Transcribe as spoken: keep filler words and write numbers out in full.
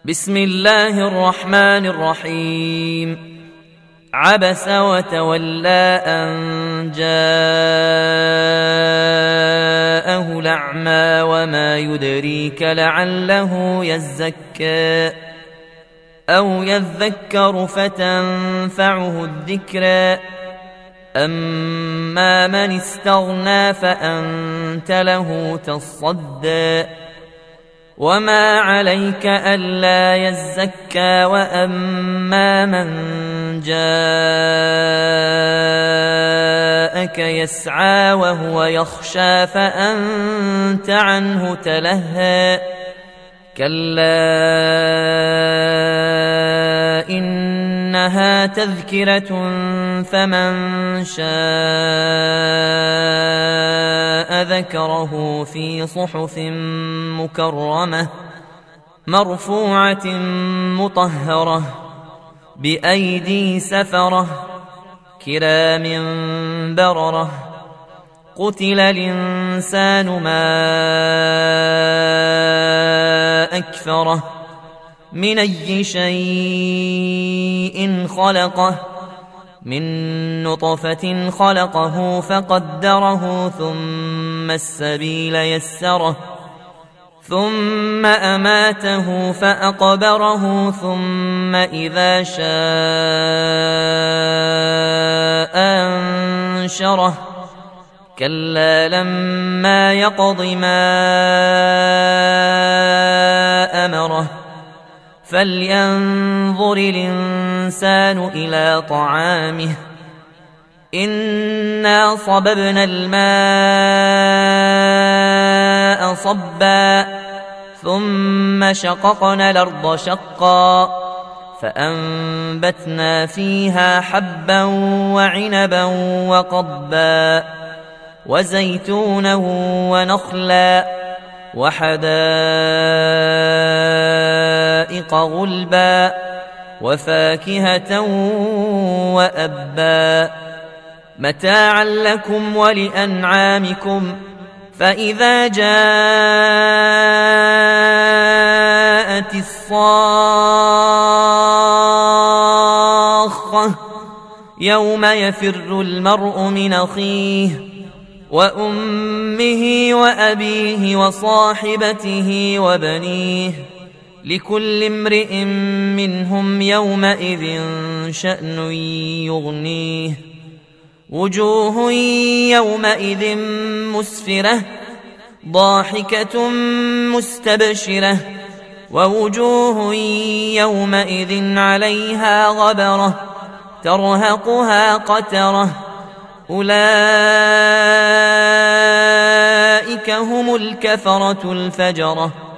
بسم الله الرحمن الرحيم. عبس وتولى أن جاءه الأعمى وما يدريك لعله يزكى أو يذكر فتنفعه الذكرى أما من استغنى فأنت له تصدى وما عليك ألا يزكى وأما من جاءك يسعى وهو يخشى فأنت عنه تلهى كلا إنها تذكرة فمن شاء ذكره في صحف مكرمة مرفوعة مطهرة بأيدي سفرة كرام بررة قتل الإنسان ما أكفره من أي شيء خلقه من نطفة خلقه فقدره ثم السبيل يسره ثم أماته فأقبره ثم إذا شاء أنشره كلا لما يقض ما أمره فلينظر الإنسان إلى طعامه إنا صببنا الماء صبا ثم شققنا الأرض شقا فأنبتنا فيها حبا وعنبا وقضبا وزيتونا ونخلا وحدائق غلبا وفاكهة وأبا متاعا لكم ولأنعامكم فإذا جاءت الصاخة يوم يفر المرء من أخيه وأمه وأبيه وصاحبته وبنيه لكل امرئ منهم يومئذ شأن يغنيه وجوه يومئذ مسفرة ضاحكة مستبشرة ووجوه يومئذ عليها غبرة ترهقها قترة أولئك هم الكفرة الفجرة.